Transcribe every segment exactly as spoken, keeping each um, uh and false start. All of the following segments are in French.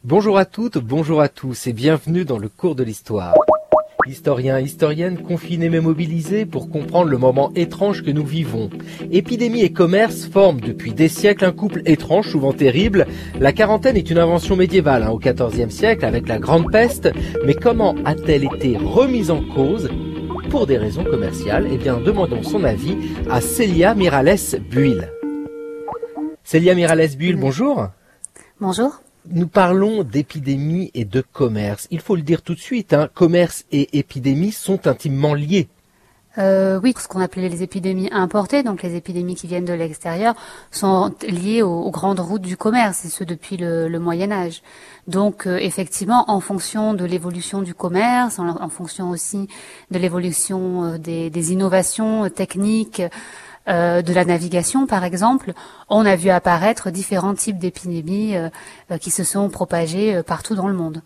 Bonjour à toutes, bonjour à tous et bienvenue dans le cours de l'histoire. Historiens et historiennes, confinés mais mobilisés pour comprendre le moment étrange que nous vivons. Épidémie et commerce forment depuis des siècles un couple étrange, souvent terrible. La quarantaine est une invention médiévale hein, au quatorzième siècle avec la Grande Peste. Mais comment a-t-elle été remise en cause pour des raisons commerciales? Eh bien, demandons son avis à Célia Miralles-Buil. Célia Miralles-Buil, bonjour. Bonjour. Nous parlons d'épidémie et de commerce. Il faut le dire tout de suite, hein, commerce et épidémie sont intimement liés. Euh, oui, ce qu'on appelait les épidémies importées, donc les épidémies qui viennent de l'extérieur, sont liées aux, aux grandes routes du commerce, et ce depuis le, le Moyen-Âge. Donc euh, effectivement, en fonction de l'évolution du commerce, en, en fonction aussi de l'évolution euh, des, des innovations euh, techniques, Euh, de la navigation, par exemple, on a vu apparaître différents types d'épidémies euh, euh, qui se sont propagées euh, partout dans le monde.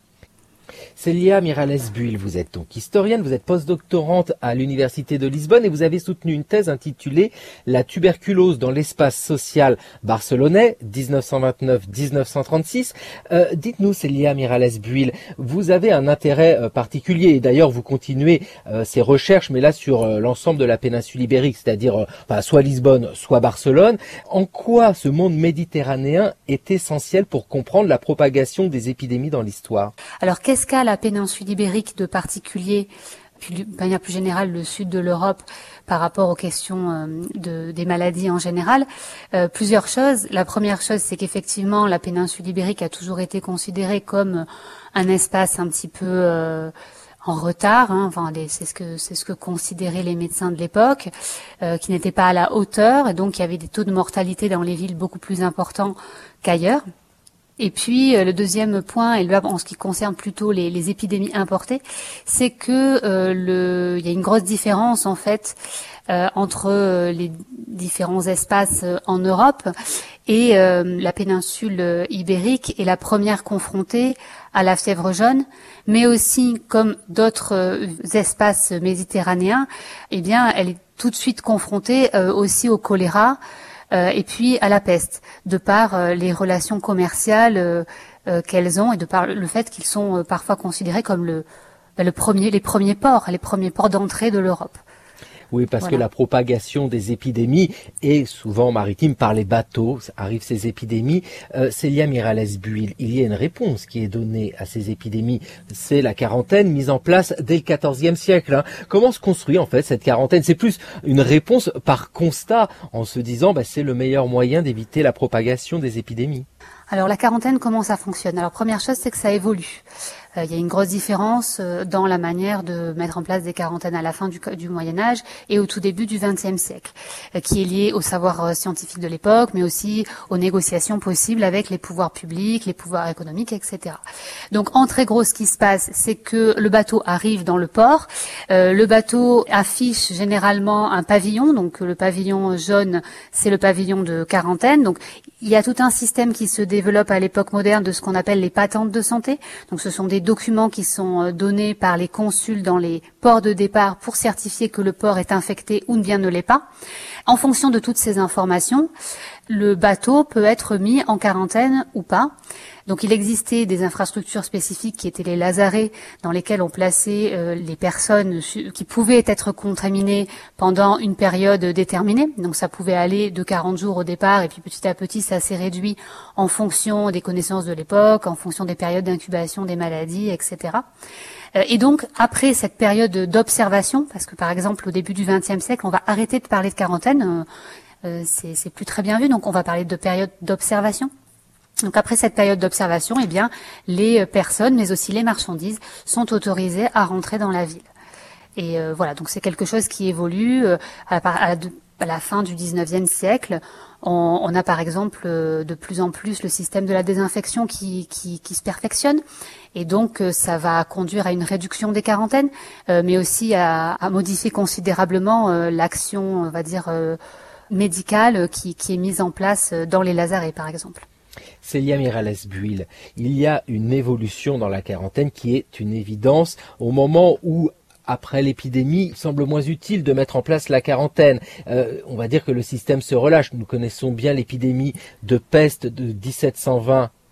Célia Miralles-Buil, vous êtes donc historienne, vous êtes postdoctorante à l'Université de Lisbonne et vous avez soutenu une thèse intitulée « La tuberculose dans l'espace social barcelonais, dix-neuf cent vingt-neuf à dix-neuf cent trente-six euh, ». Dites-nous, Célia Miralles-Buil, vous avez un intérêt euh, particulier et d'ailleurs vous continuez euh, ces recherches, mais là sur euh, l'ensemble de la péninsule ibérique, c'est-à-dire euh, enfin, soit Lisbonne, soit Barcelone. En quoi ce monde méditerranéen est essentiel pour comprendre la propagation des épidémies dans l'histoire? Alors, qu'est-ce qu'a la péninsule ibérique de particulier, puis de manière plus générale le sud de l'Europe par rapport aux questions euh, de, des maladies en général? euh, Plusieurs choses. La première chose, c'est qu'effectivement, la péninsule ibérique a toujours été considérée comme un espace un petit peu euh, en retard. Hein, enfin, c'est ce que c'est ce que considéraient les médecins de l'époque, euh, qui n'étaient pas à la hauteur, et donc il y avait des taux de mortalité dans les villes beaucoup plus importants qu'ailleurs. Et puis euh, le deuxième point, et là en ce qui concerne plutôt les, les épidémies importées, c'est que euh, le, il y a une grosse différence en fait euh, entre euh, les différents espaces euh, en Europe, et euh, la péninsule ibérique est la première confrontée à la fièvre jaune, mais aussi comme d'autres euh, espaces méditerranéens, eh bien elle est tout de suite confrontée euh, aussi au choléra. Euh, et puis à la peste, de par euh, les relations commerciales euh, euh, qu'elles ont et de par le fait qu'ils sont euh, parfois considérés comme le, bah, le premier, les premiers ports, les premiers ports d'entrée de l'Europe. Oui, parce Voilà. que la propagation des épidémies est souvent maritime, par les bateaux, arrivent ces épidémies. Euh, Célia Miralles-Buil, il y a une réponse qui est donnée à ces épidémies, c'est la quarantaine mise en place dès le quatorzième siècle. Hein. Comment se construit en fait cette quarantaine? C'est plus une réponse par constat, en se disant bah, c'est le meilleur moyen d'éviter la propagation des épidémies. Alors la quarantaine, comment ça fonctionne? Alors première chose, c'est que ça évolue. Euh, il y a une grosse différence euh, dans la manière de mettre en place des quarantaines à la fin du, du Moyen-Âge et au tout début du vingtième siècle, euh, qui est lié au savoir euh, scientifique de l'époque, mais aussi aux négociations possibles avec les pouvoirs publics, les pouvoirs économiques, et cetera. Donc en très gros, ce qui se passe, c'est que le bateau arrive dans le port. Euh, le bateau affiche généralement un pavillon, donc le pavillon jaune, c'est le pavillon de quarantaine. Donc il y a tout un système qui se développe à l'époque moderne de ce qu'on appelle les patentes de santé. Donc ce sont des documents qui sont donnés par les consuls dans les ports de départ pour certifier que le port est infecté ou bien ne l'est pas. En fonction de toutes ces informations, le bateau peut être mis en quarantaine ou pas. Donc il existait des infrastructures spécifiques qui étaient les lazarets, dans lesquels on plaçait euh, les personnes qui pouvaient être contaminées pendant une période déterminée. Donc ça pouvait aller de quarante jours au départ, et puis petit à petit ça s'est réduit en fonction des connaissances de l'époque, en fonction des périodes d'incubation des maladies, et cetera. Et donc, après cette période d'observation, parce que par exemple, au début du vingtième siècle, on va arrêter de parler de quarantaine, euh, c'est, c'est plus très bien vu, donc on va parler de période d'observation. Donc après cette période d'observation, eh bien, les personnes, mais aussi les marchandises, sont autorisées à rentrer dans la ville. Et euh, voilà, donc c'est quelque chose qui évolue euh, à, à, à la fin du dix-neuvième siècle. On, on a par exemple euh, de plus en plus le système de la désinfection qui, qui, qui se perfectionne, et donc euh, ça va conduire à une réduction des quarantaines, euh, mais aussi à, à modifier considérablement euh, l'action, on va dire, euh, médicale qui, qui est mise en place dans les lazarets, par exemple. Célia Miralles-Buil, il y a une évolution dans la quarantaine qui est une évidence au moment où, après l'épidémie, il semble moins utile de mettre en place la quarantaine. Euh, on va dire que le système se relâche. Nous connaissons bien l'épidémie de peste de dix-sept cent vingt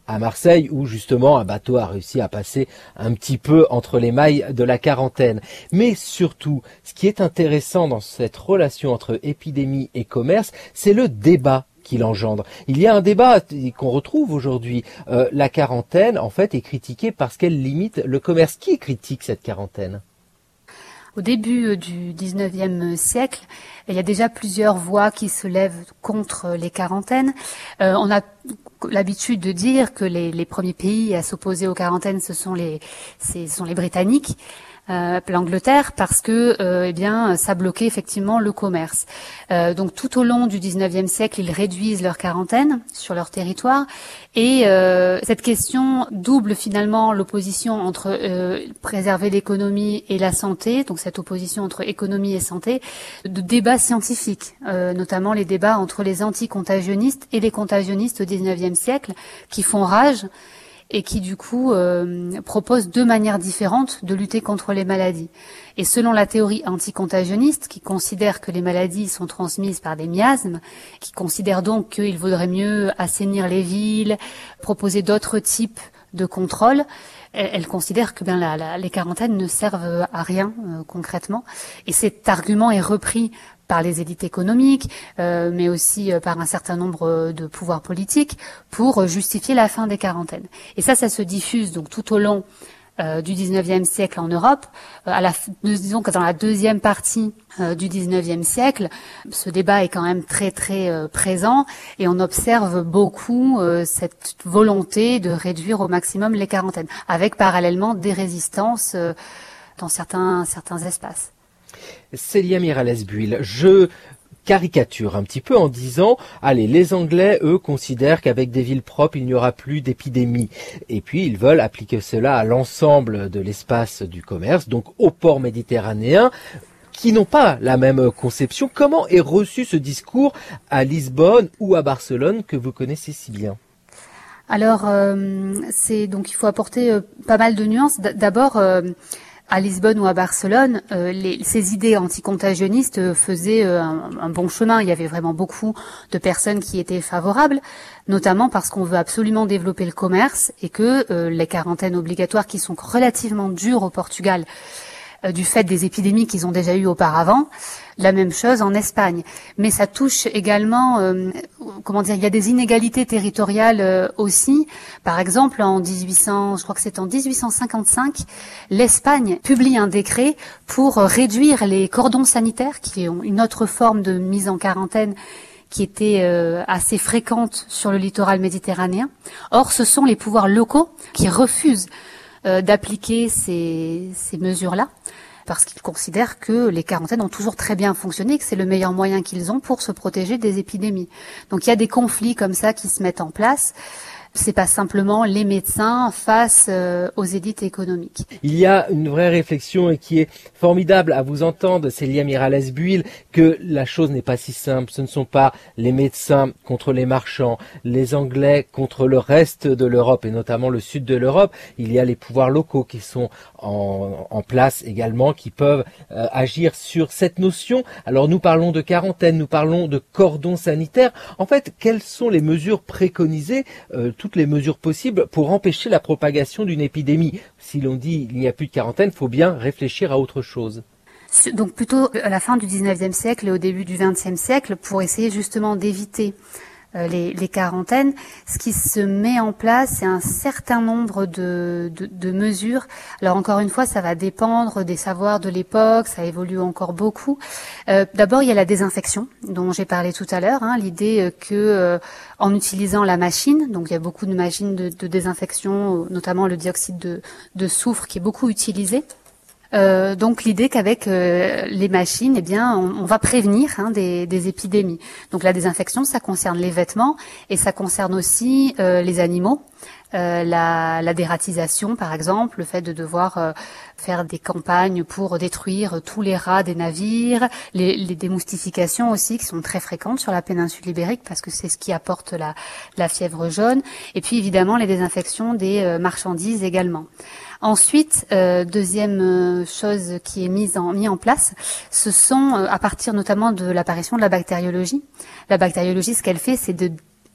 à Marseille, où justement un bateau a réussi à passer un petit peu entre les mailles de la quarantaine. Mais surtout, ce qui est intéressant dans cette relation entre épidémie et commerce, c'est le débat qu'il engendre. Il y a un débat qu'on retrouve aujourd'hui. Euh, la quarantaine, en fait, est critiquée parce qu'elle limite le commerce. Qui critique cette quarantaine ? Au début du dix-neuvième siècle, il y a déjà plusieurs voix qui se lèvent contre les quarantaines. Euh, on a l'habitude de dire que les, les premiers pays à s'opposer aux quarantaines, ce sont les, ce sont les Britanniques. Euh, l'Angleterre, parce que euh, eh bien ça bloquait effectivement le commerce. Euh, donc tout au long du dix-neuvième siècle, ils réduisent leur quarantaine sur leur territoire, et euh, cette question double finalement l'opposition entre euh, préserver l'économie et la santé, donc cette opposition entre économie et santé, de débats scientifiques, euh, notamment les débats entre les anticontagionnistes et les contagionnistes au dix-neuvième siècle, qui font rage et qui du coup euh, propose deux manières différentes de lutter contre les maladies. Et selon la théorie anticontagionniste, qui considère que les maladies sont transmises par des miasmes, qui considère donc qu'il vaudrait mieux assainir les villes, proposer d'autres types de contrôles, elle, elle considère que bien la, la, les quarantaines ne servent à rien euh, concrètement. Et cet argument est repris par les élites économiques, euh, mais aussi euh, par un certain nombre de pouvoirs politiques pour justifier la fin des quarantaines. Et ça, ça se diffuse donc tout au long euh, du dix-neuvième siècle en Europe. Euh, à la, disons que dans la deuxième partie euh, du dix-neuvième siècle, ce débat est quand même très très euh, présent, et on observe beaucoup euh, cette volonté de réduire au maximum les quarantaines, avec parallèlement des résistances euh, dans certains certains espaces. Célia Miralles-Buil, je caricature un petit peu en disant, allez, les Anglais, eux, considèrent qu'avec des villes propres, il n'y aura plus d'épidémie. Et puis, ils veulent appliquer cela à l'ensemble de l'espace du commerce, donc aux ports méditerranéens, qui n'ont pas la même conception. Comment est reçu ce discours à Lisbonne ou à Barcelone, que vous connaissez si bien ? Alors, euh, c'est donc il faut apporter euh, pas mal de nuances. D- d'abord, euh, à Lisbonne ou à Barcelone, euh, les, ces idées anticontagionnistes euh, faisaient euh, un, un bon chemin. Il y avait vraiment beaucoup de personnes qui étaient favorables, notamment parce qu'on veut absolument développer le commerce, et que euh, les quarantaines obligatoires, qui sont relativement dures au Portugal, euh, du fait des épidémies qu'ils ont déjà eues auparavant, la même chose en Espagne. Mais ça touche également, euh, comment dire, il y a des inégalités territoriales euh, aussi. Par exemple, en dix-huit cents, je crois que c'est en dix-huit cent cinquante-cinq, l'Espagne publie un décret pour réduire les cordons sanitaires, qui ont une autre forme de mise en quarantaine qui était euh, assez fréquente sur le littoral méditerranéen. Or, ce sont les pouvoirs locaux qui refusent euh, d'appliquer ces, ces mesures-là, parce qu'ils considèrent que les quarantaines ont toujours très bien fonctionné et que c'est le meilleur moyen qu'ils ont pour se protéger des épidémies. Donc il y a des conflits comme ça qui se mettent en place. C'est pas simplement les médecins face euh, aux élites économiques. Il y a une vraie réflexion, et qui est formidable à vous entendre, Célia Miralles-Buil, que la chose n'est pas si simple. Ce ne sont pas les médecins contre les marchands, les Anglais contre le reste de l'Europe, et notamment le sud de l'Europe. Il y a les pouvoirs locaux qui sont en, en place également, qui peuvent euh, agir sur cette notion. Alors nous parlons de quarantaine, nous parlons de cordon sanitaire. En fait, quelles sont les mesures préconisées, euh, toutes les mesures possibles pour empêcher la propagation d'une épidémie? Si l'on dit il n'y a plus de quarantaine, il faut bien réfléchir à autre chose. Donc plutôt à la fin du dix-neuvième siècle et au début du vingtième siècle, pour essayer justement d'éviter euh, les, les quarantaines, ce qui se met en place, c'est un certain nombre de, de, de mesures. Alors encore une fois, ça va dépendre des savoirs de l'époque, ça évolue encore beaucoup. Euh, d'abord, il y a la désinfection, dont j'ai parlé tout à l'heure, hein, l'idée que euh, en utilisant la machine, donc il y a beaucoup de machines de, de désinfection, notamment le dioxyde de, de soufre qui est beaucoup utilisé. Euh, donc l'idée qu'avec euh, les machines, eh bien, on, on va prévenir hein, des, des épidémies. Donc la désinfection, ça concerne les vêtements et ça concerne aussi euh, les animaux. Euh, la, la dératisation, par exemple, le fait de devoir euh, faire des campagnes pour détruire tous les rats des navires, les, les démoustifications aussi qui sont très fréquentes sur la péninsule ibérique parce que c'est ce qui apporte la, la fièvre jaune, et puis évidemment les désinfections des euh, marchandises également. Ensuite, euh, deuxième chose qui est mise en, mis en place, ce sont, euh, à partir notamment de l'apparition de la bactériologie. La bactériologie, ce qu'elle fait, c'est de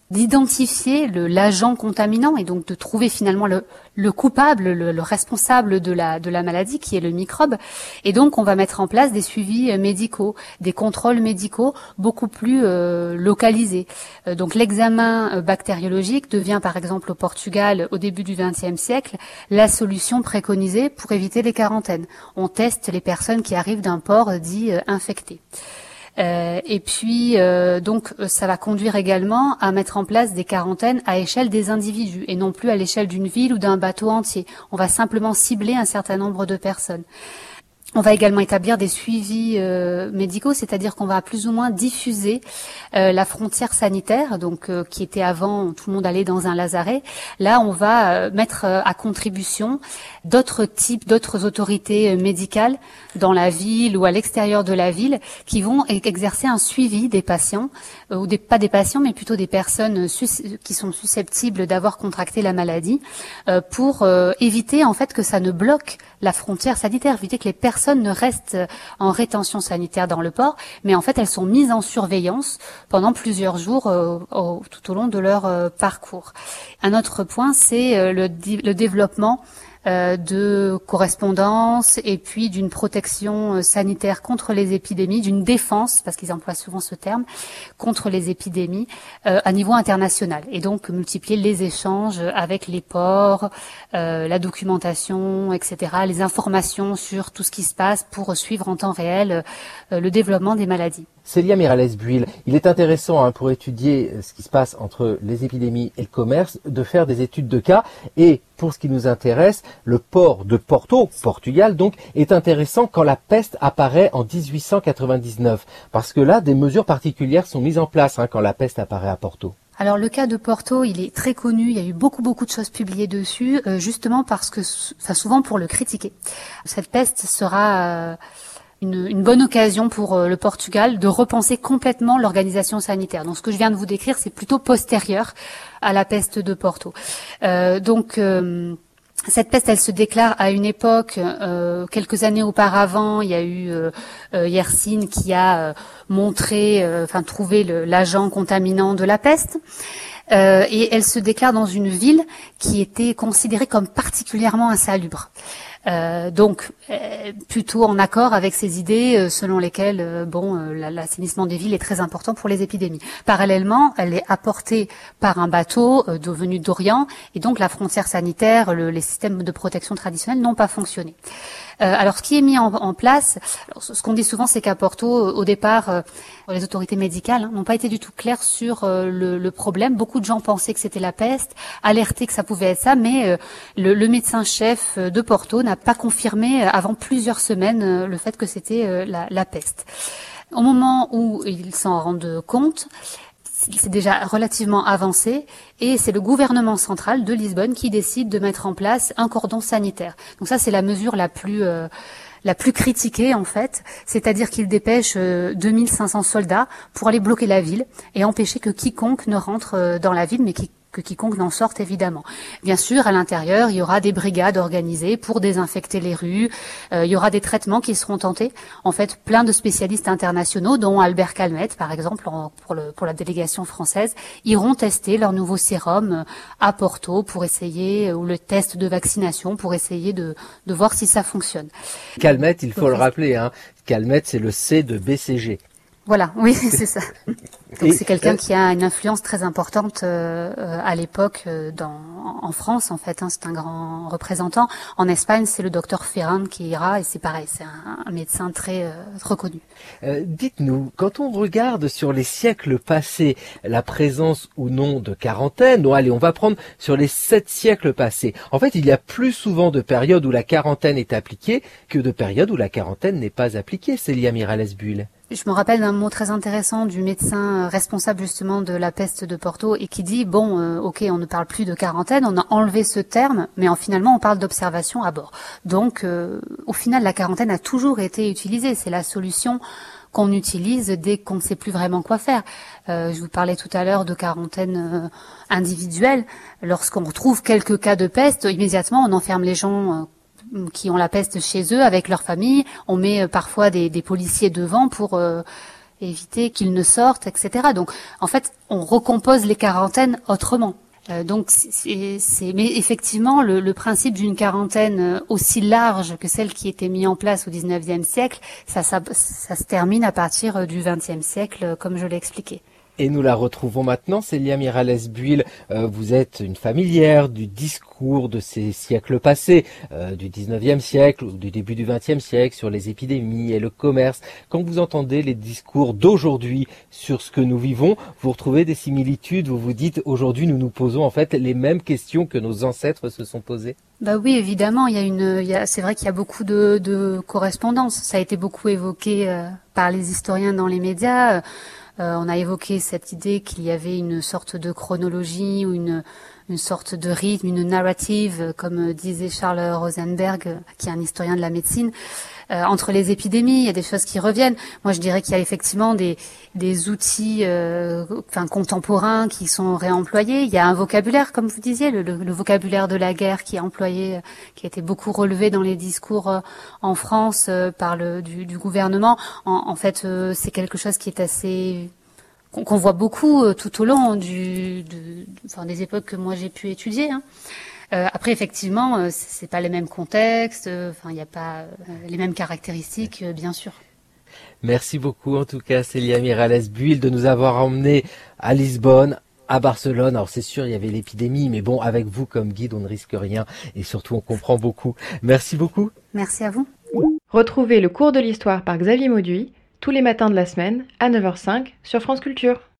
d'identifier le, l'agent contaminant et donc de trouver finalement le, le coupable, le, le responsable de la, de la maladie qui est le microbe. Et donc on va mettre en place des suivis médicaux, des contrôles médicaux beaucoup plus euh, localisés. Euh, donc l'examen bactériologique devient par exemple au Portugal au début du vingtième siècle la solution préconisée pour éviter les quarantaines. On teste les personnes qui arrivent d'un port dit euh, infecté. Euh, et puis, euh, donc, ça va conduire également à mettre en place des quarantaines à échelle des individus et non plus à l'échelle d'une ville ou d'un bateau entier. On va simplement cibler un certain nombre de personnes. On va également établir des suivis euh, médicaux, c'est-à-dire qu'on va plus ou moins diffuser euh, la frontière sanitaire, donc euh, qui était avant, tout le monde allait dans un lazaret. Là, on va euh, mettre euh, à contribution d'autres types, d'autres autorités euh, médicales dans la ville ou à l'extérieur de la ville qui vont exercer un suivi des patients, euh, ou des, pas des patients, mais plutôt des personnes sus- qui sont susceptibles d'avoir contracté la maladie, euh, pour euh, éviter en fait que ça ne bloque la frontière sanitaire, éviter que les personnes ne restent en rétention sanitaire dans le port, mais en fait elles sont mises en surveillance pendant plusieurs jours euh, au, tout au long de leur euh, parcours. Un autre point, c'est euh, le, le développement euh, de correspondance et puis d'une protection sanitaire contre les épidémies, d'une défense, parce qu'ils emploient souvent ce terme, contre les épidémies euh, à niveau international. Et donc multiplier les échanges avec les ports, euh, la documentation, et cetera, les informations sur tout ce qui se passe pour suivre en temps réel euh, le développement des maladies. Célia Miralles-Buil, il est intéressant hein, pour étudier ce qui se passe entre les épidémies et le commerce, de faire des études de cas. Et pour ce qui nous intéresse, le port de Porto, Portugal donc, est intéressant quand la peste apparaît en dix-huit cent quatre-vingt-dix-neuf. Parce que là, des mesures particulières sont mises en place hein, quand la peste apparaît à Porto. Alors le cas de Porto, il est très connu, il y a eu beaucoup beaucoup de choses publiées dessus, euh, justement parce que, enfin souvent pour le critiquer. Cette peste sera... Euh, Une, une bonne occasion pour euh, le Portugal de repenser complètement l'organisation sanitaire. Donc ce que je viens de vous décrire, c'est plutôt postérieur à la peste de Porto. Euh, donc euh, cette peste, elle se déclare à une époque, euh, quelques années auparavant, il y a eu euh, euh, Yersin qui a euh, montré, euh, enfin trouvé le, l'agent contaminant de la peste. Euh, et elle se déclare dans une ville qui était considérée comme particulièrement insalubre. Euh, donc, euh, plutôt en accord avec ces idées euh, selon lesquelles, euh, bon, euh, l'assainissement des villes est très important pour les épidémies. Parallèlement, elle est apportée par un bateau euh, venu d'Orient, et donc la frontière sanitaire, le, les systèmes de protection traditionnels n'ont pas fonctionné. Euh, alors, ce qui est mis en, en place, alors, ce qu'on dit souvent, c'est qu'à Porto, au départ, euh, les autorités médicales hein, n'ont pas été du tout claires sur euh, le, le problème. Beaucoup de gens pensaient que c'était la peste, alertaient que ça pouvait être ça, mais euh, le, le médecin-chef de Porto n'a pas confirmé euh, avant plusieurs semaines euh, le fait que c'était euh, la, la peste. Au moment où ils s'en rendent compte, c'est déjà relativement avancé et c'est le gouvernement central de Lisbonne qui décide de mettre en place un cordon sanitaire. Donc ça, c'est la mesure la plus euh, la plus critiquée en fait, c'est-à-dire qu'il dépêche euh, deux mille cinq cents soldats pour aller bloquer la ville et empêcher que quiconque ne rentre euh, dans la ville, mais qui que quiconque n'en sorte évidemment. Bien sûr, à l'intérieur, il y aura des brigades organisées pour désinfecter les rues, euh, il y aura des traitements qui seront tentés. En fait, plein de spécialistes internationaux, dont Albert Calmette, par exemple, en, pour, le, pour la délégation française, iront tester leur nouveau sérum euh, à Porto pour essayer, euh, ou le test de vaccination pour essayer de, de voir si ça fonctionne. Calmette, il faut Donc, le rappeler, hein, Calmette, c'est le C de B C G. Voilà, oui, c'est ça. Donc c'est quelqu'un euh, qui a une influence très importante euh, à l'époque euh, dans, en France, en fait. Hein, c'est un grand représentant. En Espagne, c'est le docteur Ferran qui ira, et c'est pareil, c'est un, un médecin très euh, reconnu. Euh, dites-nous, quand on regarde sur les siècles passés la présence ou non de quarantaine, bon, allez, on va prendre sur les sept siècles passés. En fait, il y a plus souvent de périodes où la quarantaine est appliquée que de périodes où la quarantaine n'est pas appliquée. Célia Miralles-Buil. Je me rappelle d'un mot très intéressant du médecin responsable justement de la peste de Porto et qui dit, bon, euh, ok, on ne parle plus de quarantaine, on a enlevé ce terme, mais en finalement on parle d'observation à bord. Donc euh, au final la quarantaine a toujours été utilisée, c'est la solution qu'on utilise dès qu'on ne sait plus vraiment quoi faire. Euh, je vous parlais tout à l'heure de quarantaine euh, individuelle. Lorsqu'on retrouve quelques cas de peste, immédiatement on enferme les gens euh, qui ont la peste chez eux avec leur famille. On met euh, parfois des, des policiers devant pour euh, éviter qu'ils ne sortent, et cetera. Donc, en fait, on recompose les quarantaines autrement. Euh, donc, c'est, c'est, mais effectivement, le, le principe d'une quarantaine aussi large que celle qui était mise en place au dix-neuvième siècle, ça, ça, ça se termine à partir du vingtième siècle, comme je l'ai expliqué. Et nous la retrouvons maintenant, Célia Miralles Buil. Euh, vous êtes une familière du discours de ces siècles passés, euh, du dix-neuvième siècle ou du début du vingtième siècle, sur les épidémies et le commerce. Quand vous entendez les discours d'aujourd'hui sur ce que nous vivons, vous retrouvez des similitudes, vous vous dites aujourd'hui nous nous posons en fait les mêmes questions que nos ancêtres se sont posées? Bah oui, évidemment, il y a une, il y a, c'est vrai qu'il y a beaucoup de, de correspondances. Ça a été beaucoup évoqué euh, par les historiens dans les médias. Euh, on a évoqué cette idée qu'il y avait une sorte de chronologie ou une, une sorte de rythme, une narrative, comme disait Charles Rosenberg, qui est un historien de la médecine. Euh, entre les épidémies, il y a des choses qui reviennent. Moi, je dirais qu'il y a effectivement des, des outils euh, enfin, contemporains qui sont réemployés. Il y a un vocabulaire, comme vous disiez, le, le, le vocabulaire de la guerre qui est employé, qui a été beaucoup relevé dans les discours euh, en France euh, par le du, du gouvernement. En, en fait, euh, c'est quelque chose qui est assez qu'on, qu'on voit beaucoup euh, tout au long du, de, enfin, des époques que moi j'ai pu étudier. Hein. Euh, après, effectivement, euh, c'est pas les mêmes contextes, euh, enfin, il n'y a pas euh, les mêmes caractéristiques, euh, bien sûr. Merci beaucoup, en tout cas, Célia Miralles Buil, de nous avoir emmenés à Lisbonne, à Barcelone. Alors, c'est sûr, il y avait l'épidémie, mais bon, avec vous comme guide, on ne risque rien et surtout, on comprend beaucoup. Merci beaucoup. Merci à vous. Retrouvez le cours de l'histoire par Xavier Mauduit tous les matins de la semaine à neuf heures cinq sur France Culture.